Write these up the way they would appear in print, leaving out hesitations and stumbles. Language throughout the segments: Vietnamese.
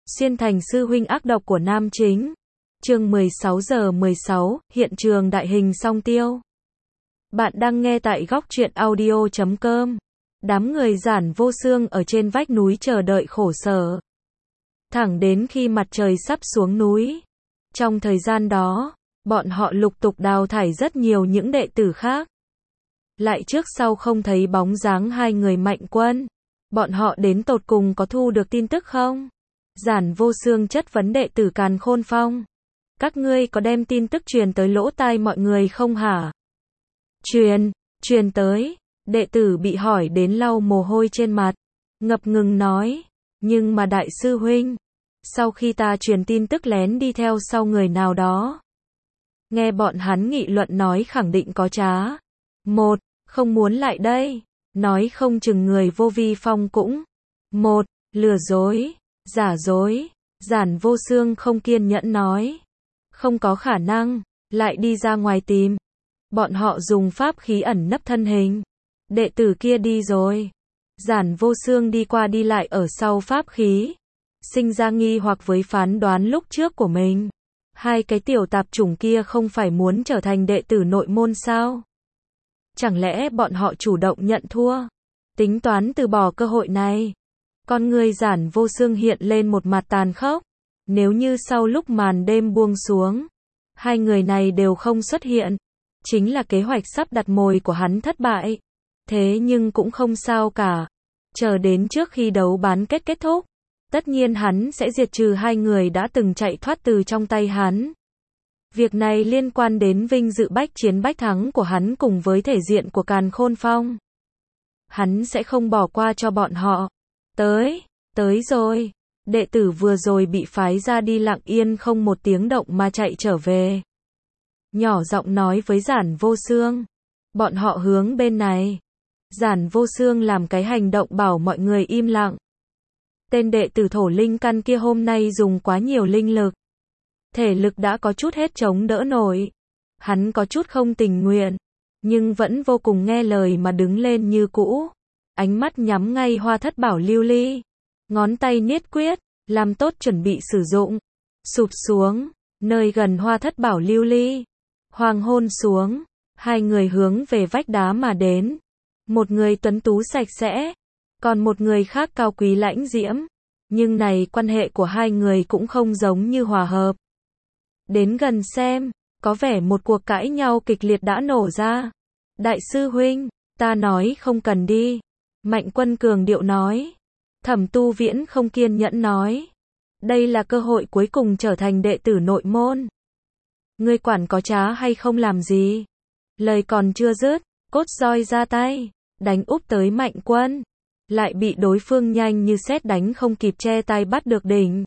Xuyên thành sư huynh ác độc của nam chính. Chương 16 giờ 16, hiện trường đại hình song tiêu. Bạn đang nghe tại góc truyện audio.com. Đám người Giản Vô Xương ở trên vách núi chờ đợi khổ sở. Thẳng đến khi mặt trời sắp xuống núi. Trong thời gian đó, bọn họ lục tục đào thải rất nhiều những đệ tử khác. Lại trước sau không thấy bóng dáng hai người Mạnh Quân. Bọn họ đến tột cùng có thu được tin tức không? Giản Vô Xương chất vấn đệ tử Càn Khôn Phong. Các ngươi có đem tin tức truyền tới lỗ tai mọi người không hả? Truyền tới. Đệ tử bị hỏi đến lau mồ hôi trên mặt. Ngập ngừng nói. Nhưng mà đại sư huynh. Sau khi ta truyền tin tức lén đi theo sau người nào đó. Nghe bọn hắn nghị luận nói khẳng định có trá. Một, không muốn lại đây. Nói không chừng người vô vi phong cũng. Một, lừa dối. Giả dối. Giản Vô Xương không kiên nhẫn nói. Không có khả năng. Lại đi ra ngoài tìm. Bọn họ dùng pháp khí ẩn nấp thân hình. Đệ tử kia đi rồi. Giản Vô Xương đi qua đi lại ở sau pháp khí. Sinh ra nghi hoặc với phán đoán lúc trước của mình. Hai cái tiểu tạp chủng kia không phải muốn trở thành đệ tử nội môn sao? Chẳng lẽ bọn họ chủ động nhận thua? Tính toán từ bỏ cơ hội này. Con người Giản Vô Xương hiện lên một mặt tàn khốc. Nếu như sau lúc màn đêm buông xuống, hai người này đều không xuất hiện, chính là kế hoạch sắp đặt mồi của hắn thất bại. Thế nhưng cũng không sao cả. Chờ đến trước khi đấu bán kết thúc, tất nhiên hắn sẽ diệt trừ hai người đã từng chạy thoát từ trong tay hắn. Việc này liên quan đến vinh dự bách chiến bách thắng của hắn cùng với thể diện của Càn Khôn Phong. Hắn sẽ không bỏ qua cho bọn họ. Tới rồi. Đệ tử vừa rồi bị phái ra đi lặng yên không một tiếng động mà chạy trở về. Nhỏ giọng nói với Giản Vô Xương. Bọn họ hướng bên này. Giản Vô Xương làm cái hành động bảo mọi người im lặng. Tên đệ tử thổ linh căn kia hôm nay dùng quá nhiều linh lực. Thể lực đã có chút hết chống đỡ nổi. Hắn có chút không tình nguyện. Nhưng vẫn vô cùng nghe lời mà đứng lên như cũ. Ánh mắt nhắm ngay hoa thất bảo lưu ly. Ngón tay niết quyết, làm tốt chuẩn bị sử dụng. Sụp xuống, nơi gần hoa thất bảo lưu ly. Hoàng hôn xuống, hai người hướng về vách đá mà đến. Một người tuấn tú sạch sẽ, còn một người khác cao quý lãnh diễm. Nhưng này quan hệ của hai người cũng không giống như hòa hợp. Đến gần xem, có vẻ một cuộc cãi nhau kịch liệt đã nổ ra. Đại sư huynh, ta nói không cần đi. Mạnh Quân cường điệu nói. Thẩm Tu Viễn không kiên nhẫn nói. Đây là cơ hội cuối cùng trở thành đệ tử nội môn. Ngươi quản có trá hay không làm gì? Lời còn chưa dứt, cốt roi ra tay, đánh úp tới Mạnh Quân. Lại bị đối phương nhanh như sét đánh không kịp che tay bắt được đỉnh.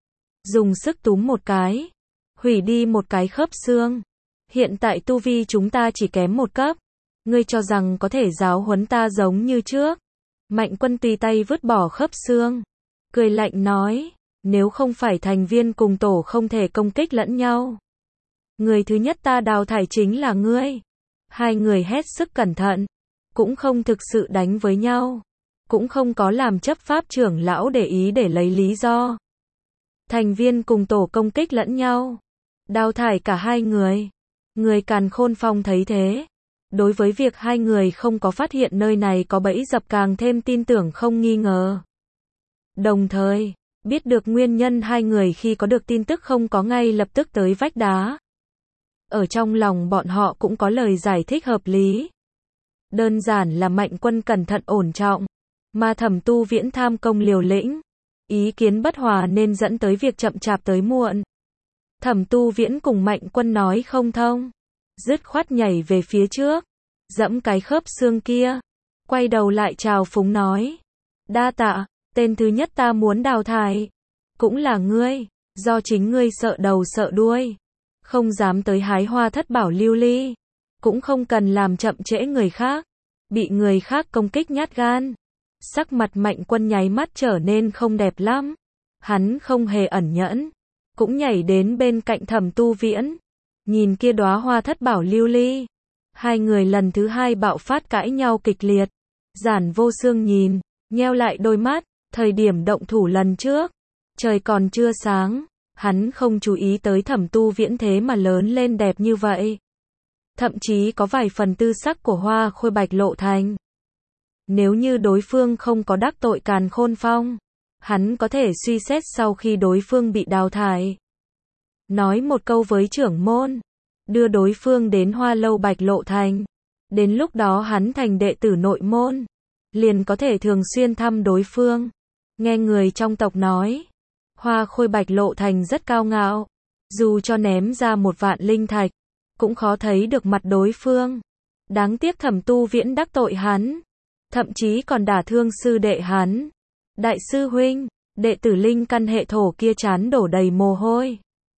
Dùng sức túm một cái, hủy đi một cái khớp xương. Hiện tại tu vi chúng ta chỉ kém một cấp. Ngươi cho rằng có thể giáo huấn ta giống như trước? Mạnh Quân tùy tay vứt bỏ khớp xương. Cười lạnh nói, nếu không phải thành viên cùng tổ không thể công kích lẫn nhau. Người thứ nhất ta đào thải chính là ngươi. Hai người hết sức cẩn thận. Cũng không thực sự đánh với nhau. Cũng không có làm chấp pháp trưởng lão để ý để lấy lý do. Thành viên cùng tổ công kích lẫn nhau. Đào thải cả hai người. Người Càn Khôn Phong thấy thế. Đối với việc hai người không có phát hiện nơi này có bẫy dập càng thêm tin tưởng không nghi ngờ. Đồng thời, biết được nguyên nhân hai người khi có được tin tức không có ngay lập tức tới vách đá. Ở trong lòng bọn họ cũng có lời giải thích hợp lý. Đơn giản là Mạnh Quân cẩn thận ổn trọng, mà Thẩm Tu Viễn tham công liều lĩnh. Ý kiến bất hòa nên dẫn tới việc chậm chạp tới muộn. Thẩm Tu Viễn cùng Mạnh Quân nói không thông. Dứt khoát nhảy về phía trước. Dẫm cái khớp xương kia. Quay đầu lại chào phúng nói. Đa tạ, tên thứ nhất ta muốn đào thải. Cũng là ngươi. Do chính ngươi sợ đầu sợ đuôi. Không dám tới hái hoa thất bảo lưu ly. Cũng không cần làm chậm trễ người khác. Bị người khác công kích nhát gan. Sắc mặt Mạnh Quân nháy mắt trở nên không đẹp lắm. Hắn không hề ẩn nhẫn. Cũng nhảy đến bên cạnh Thẩm Tu Viễn. Nhìn kia đóa hoa thất bảo lưu ly. Hai người lần thứ hai bạo phát cãi nhau kịch liệt. Giản Vô Xương nhìn, nheo lại đôi mắt. Thời điểm động thủ lần trước, Trời còn chưa sáng, hắn không chú ý tới Thẩm Tu Viễn thế mà lớn lên đẹp như vậy. Thậm chí có vài phần tư sắc của Hoa Khôi Bạch lộ thành. Nếu như đối phương không có đắc tội Càn Khôn Phong, hắn có thể suy xét sau khi đối phương bị đào thải. Nói một câu với trưởng môn, đưa đối phương đến Hoa Lâu Bạch lộ thành. Đến lúc đó hắn thành đệ tử nội môn, liền có thể thường xuyên thăm đối phương. Nghe người trong tộc nói, Hoa Khôi Bạch lộ thành rất cao ngạo, dù cho ném ra 1.000 linh thạch, cũng khó thấy được mặt đối phương. Đáng tiếc Thẩm Tu Viễn đắc tội hắn, thậm chí còn đả thương sư đệ hắn. Đại sư huynh, đệ tử linh căn hệ thổ kia trán đổ đầy mồ hôi.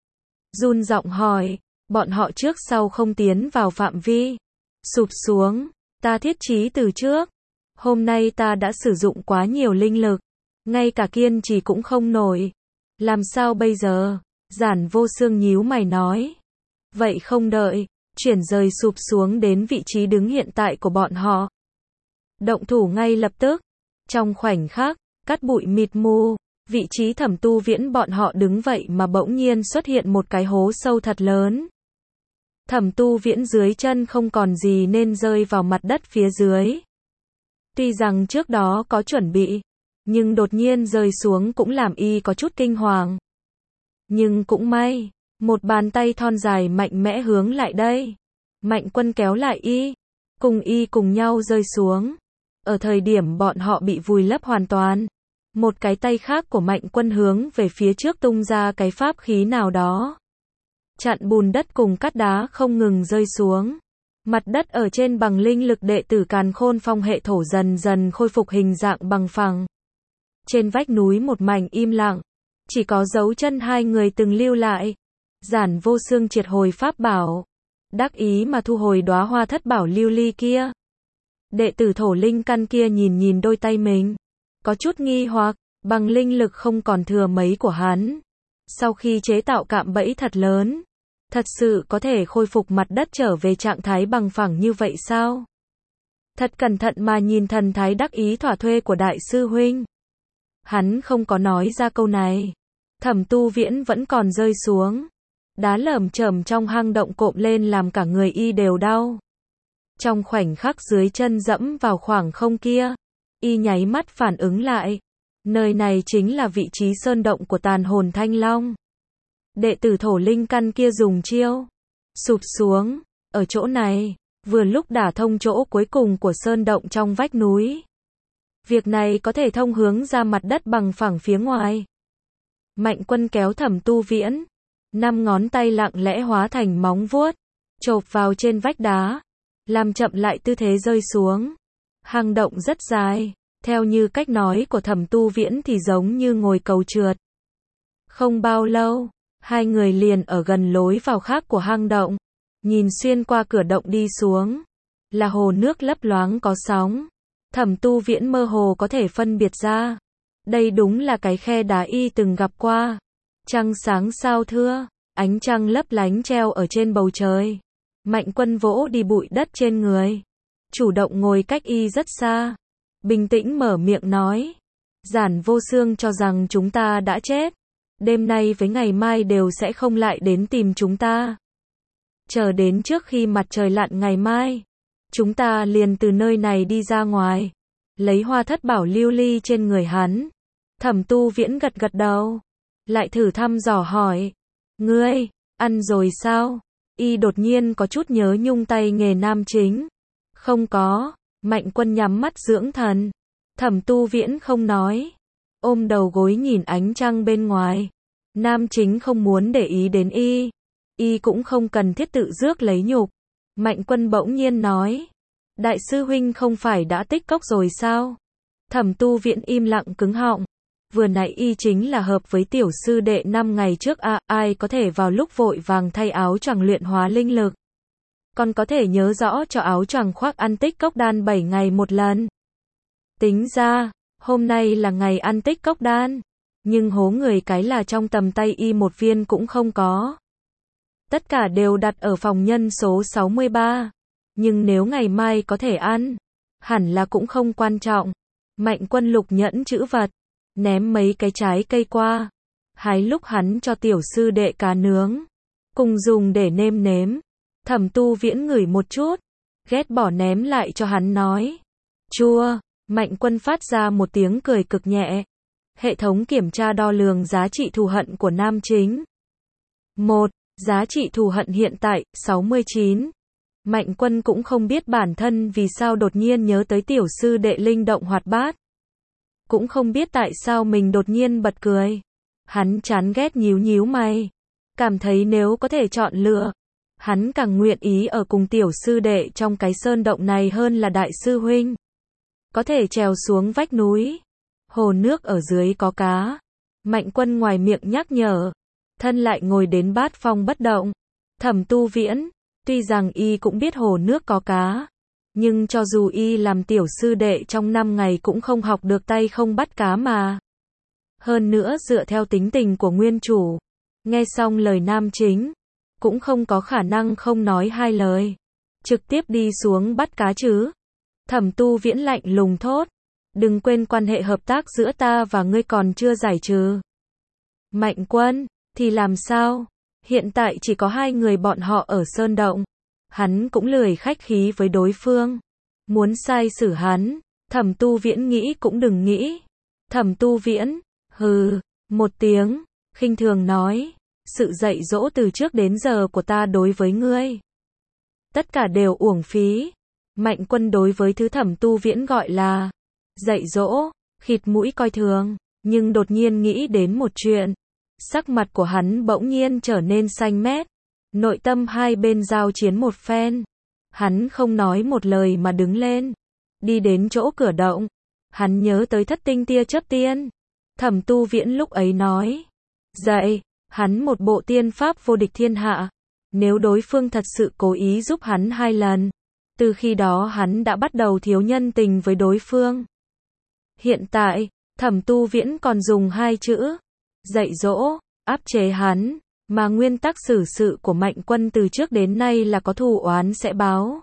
Run giọng hỏi, bọn họ trước sau không tiến vào phạm vi. Sụp xuống, ta thiết chí từ trước. Hôm nay ta đã sử dụng quá nhiều linh lực, ngay cả kiên trì cũng không nổi. Làm sao bây giờ? Giản Vô Xương nhíu mày nói. Vậy không đợi, chuyển rời sụp xuống đến vị trí đứng hiện tại của bọn họ. Động thủ ngay lập tức. Trong khoảnh khắc, cát bụi mịt mù, vị trí Thẩm Tu Viễn bọn họ đứng vậy mà bỗng nhiên xuất hiện một cái hố sâu thật lớn. Thẩm Tu Viễn dưới chân không còn gì nên rơi vào mặt đất phía dưới. Tuy rằng trước đó có chuẩn bị, nhưng đột nhiên rơi xuống cũng làm y có chút kinh hoàng. Nhưng cũng may, một bàn tay thon dài mạnh mẽ hướng lại đây. Mạnh Quân kéo lại y, cùng nhau rơi xuống. Ở thời điểm bọn họ bị vùi lấp hoàn toàn, một cái tay khác của Mạnh Quân hướng về phía trước tung ra cái pháp khí nào đó. Chặn bùn đất cùng cát đá không ngừng rơi xuống. Mặt đất ở trên bằng linh lực đệ tử Càn Khôn Phong hệ thổ dần dần khôi phục hình dạng bằng phẳng. Trên vách núi một mảnh im lặng, chỉ có dấu chân hai người từng lưu lại. Giản Vô Xương triệt hồi pháp bảo, đắc ý mà thu hồi đóa hoa thất bảo lưu ly kia. Đệ tử thổ linh căn kia nhìn đôi tay mình, có chút nghi hoặc, bằng linh lực không còn thừa mấy của hắn. Sau khi chế tạo cạm bẫy thật lớn, thật sự có thể khôi phục mặt đất trở về trạng thái bằng phẳng như vậy sao? Thật cẩn thận mà nhìn thần thái đắc ý thỏa thuê của đại sư huynh. Hắn không có nói ra câu này. Thẩm Tu Viễn vẫn còn rơi xuống. Đá lởm chởm trong hang động cộm lên làm cả người y đều đau. Trong khoảnh khắc dưới chân dẫm vào khoảng không kia, y nháy mắt phản ứng lại. Nơi này chính là vị trí sơn động của tàn hồn Thanh Long. Đệ tử thổ linh căn kia dùng chiêu sụp xuống, ở chỗ này, vừa lúc đả thông chỗ cuối cùng của sơn động trong vách núi. Việc này có thể thông hướng ra mặt đất bằng phẳng phía ngoài. Mạnh Quân kéo Thẩm Tu Viễn, 5 ngón tay lặng lẽ hóa thành móng vuốt, chộp vào trên vách đá, làm chậm lại tư thế rơi xuống. Hang động rất dài, theo như cách nói của Thẩm Tu Viễn thì giống như ngồi cầu trượt. Không bao lâu, hai người liền ở gần lối vào khác của hang động, nhìn xuyên qua cửa động đi xuống, là hồ nước lấp loáng có sóng. Thẩm Tu Viễn mơ hồ có thể phân biệt ra, đây đúng là cái khe đá y từng gặp qua. Trăng sáng sao thưa, ánh trăng lấp lánh treo ở trên bầu trời. Mạnh Quân vỗ đi bụi đất trên người, chủ động ngồi cách y rất xa, bình tĩnh mở miệng nói, Giản Vô Xương cho rằng chúng ta đã chết, đêm nay với ngày mai đều sẽ không lại đến tìm chúng ta. Chờ đến trước khi mặt trời lặn ngày mai, chúng ta liền từ nơi này đi ra ngoài, lấy hoa thất bảo lưu ly trên người hắn. Thẩm Tu Viễn gật gật đầu, lại thử thăm dò hỏi, ngươi, ăn rồi sao? Y đột nhiên có chút nhớ nhung tay nghề nam chính. Không có, Mạnh Quân nhắm mắt dưỡng thần. Thẩm Tu Viễn không nói, ôm đầu gối nhìn ánh trăng bên ngoài. Nam chính không muốn để ý đến y cũng không cần thiết tự rước lấy nhục. Mạnh Quân bỗng nhiên nói, đại sư huynh không phải đã tích cốc rồi sao? Thẩm Tu Viễn im lặng cứng họng. Vừa nãy y chính là hợp với tiểu sư đệ 5 ngày trước ai có thể vào lúc vội vàng thay áo choàng luyện hóa linh lực. Còn có thể nhớ rõ cho áo choàng khoác ăn tích cốc đan 7 ngày một lần. Tính ra, hôm nay là ngày ăn tích cốc đan, nhưng hố người cái là trong tầm tay y một viên cũng không có. Tất cả đều đặt ở phòng nhân số 63, nhưng nếu ngày mai có thể ăn, hẳn là cũng không quan trọng. Mạnh Quân lục nhẫn chữ vật, ném mấy cái trái cây qua, Hái lúc hắn cho tiểu sư đệ cá nướng, cùng dùng để nêm nếm. Thẩm Tu Viễn ngửi một chút, ghét bỏ ném lại cho hắn nói. Chua, Mạnh Quân phát ra một tiếng cười cực nhẹ. Hệ thống kiểm tra đo lường giá trị thù hận của nam chính. 1. Giá trị thù hận hiện tại, 69. Mạnh Quân cũng không biết bản thân vì sao đột nhiên nhớ tới tiểu sư đệ linh động hoạt bát. Cũng không biết tại sao mình đột nhiên bật cười. Hắn chán ghét nhíu nhíu mày. Cảm thấy nếu có thể chọn lựa, hắn càng nguyện ý ở cùng tiểu sư đệ trong cái sơn động này hơn là đại sư huynh. Có thể trèo xuống vách núi. Hồ nước ở dưới có cá. Mạnh Quân ngoài miệng nhắc nhở. Thân lại ngồi đến bát phong bất động. Thẩm Tu Viễn, tuy rằng y cũng biết hồ nước có cá. Nhưng cho dù y làm tiểu sư đệ trong 5 ngày cũng không học được tay không bắt cá mà. Hơn nữa dựa theo tính tình của nguyên chủ. Nghe xong lời nam chính. Cũng không có khả năng không nói hai lời. Trực tiếp đi xuống bắt cá chứ. Thẩm Tu Viễn lạnh lùng thốt. Đừng quên quan hệ hợp tác giữa ta và ngươi còn chưa giải trừ. Mạnh Quân, thì làm sao? Hiện tại chỉ có 2 người bọn họ ở sơn động. Hắn cũng lười khách khí với đối phương. Muốn sai xử hắn, Thẩm Tu Viễn nghĩ cũng đừng nghĩ. Thẩm Tu Viễn, hừ, một tiếng, khinh thường nói. Sự dạy dỗ từ trước đến giờ của ta đối với ngươi. Tất cả đều uổng phí. Mạnh Quân đối với thứ Thẩm Tu Viễn gọi là dạy dỗ, khịt mũi coi thường, nhưng đột nhiên nghĩ đến một chuyện. Sắc mặt của hắn bỗng nhiên trở nên xanh mét. Nội tâm hai bên giao chiến một phen. Hắn không nói một lời mà đứng lên. Đi đến chỗ cửa động. Hắn nhớ tới Thất Tinh Tia Chớp Tiên. Thẩm Tu Viễn lúc ấy nói. Dạy, hắn một bộ tiên pháp vô địch thiên hạ. Nếu đối phương thật sự cố ý giúp hắn 2 lần. Từ khi đó hắn đã bắt đầu thiếu nhân tình với đối phương. Hiện tại, Thẩm Tu Viễn còn dùng 2 chữ. Dạy dỗ, áp chế hắn. Mà nguyên tắc xử sự của Mạnh Quân từ trước đến nay là có thù oán sẽ báo.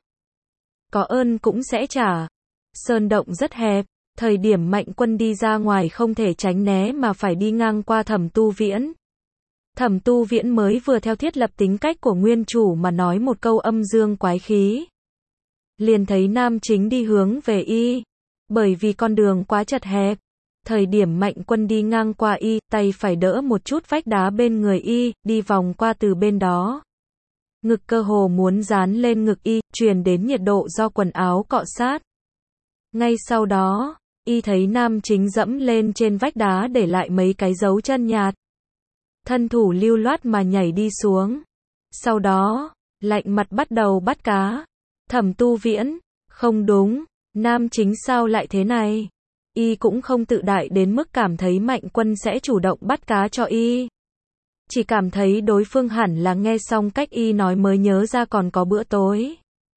Có ơn cũng sẽ trả. Sơn động rất hẹp. Thời điểm Mạnh Quân đi ra ngoài không thể tránh né mà phải đi ngang qua Thẩm Tu Viễn. Thẩm Tu Viễn mới vừa theo thiết lập tính cách của nguyên chủ mà nói một câu âm dương quái khí. Liền thấy nam chính đi hướng về y. Bởi vì con đường quá chật hẹp. Thời điểm Mạnh Quân đi ngang qua y, tay phải đỡ một chút vách đá bên người y, đi vòng qua từ bên đó. Ngực cơ hồ muốn dán lên ngực y, truyền đến nhiệt độ do quần áo cọ sát. Ngay sau đó, y thấy nam chính dẫm lên trên vách đá để lại mấy cái dấu chân nhạt. Thân thủ lưu loát mà nhảy đi xuống. Sau đó, lạnh mặt bắt đầu bắt cá. Thẩm Tu Viễn, không đúng, nam chính sao lại thế này? Y cũng không tự đại đến mức cảm thấy Mạnh Quân sẽ chủ động bắt cá cho y. Chỉ cảm thấy đối phương hẳn là nghe xong cách y nói mới nhớ ra còn có bữa tối.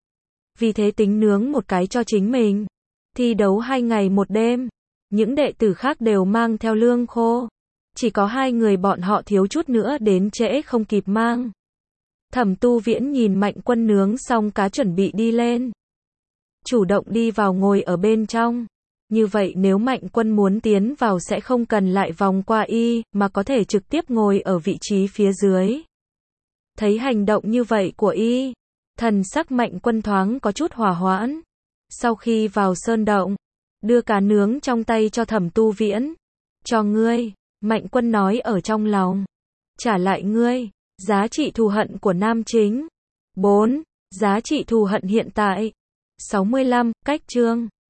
Vì thế tính nướng một cái cho chính mình. Thi đấu 2 ngày 1 đêm. Những đệ tử khác đều mang theo lương khô. Chỉ có 2 người bọn họ thiếu chút nữa đến trễ không kịp mang. Thẩm Tu Viễn nhìn Mạnh Quân nướng xong cá chuẩn bị đi lên. Chủ động đi vào ngồi ở bên trong. Như vậy nếu Mạnh Quân muốn tiến vào sẽ không cần lại vòng qua y, mà có thể trực tiếp ngồi ở vị trí phía dưới. Thấy hành động như vậy của y, thần sắc Mạnh Quân thoáng có chút hòa hoãn. Sau khi vào sơn động, đưa cá nướng trong tay cho Thẩm Tu Viễn. Cho ngươi, Mạnh Quân nói ở trong lòng. Trả lại ngươi, giá trị thù hận của nam chính. 4. Giá trị thù hận hiện tại. 65, cách chương.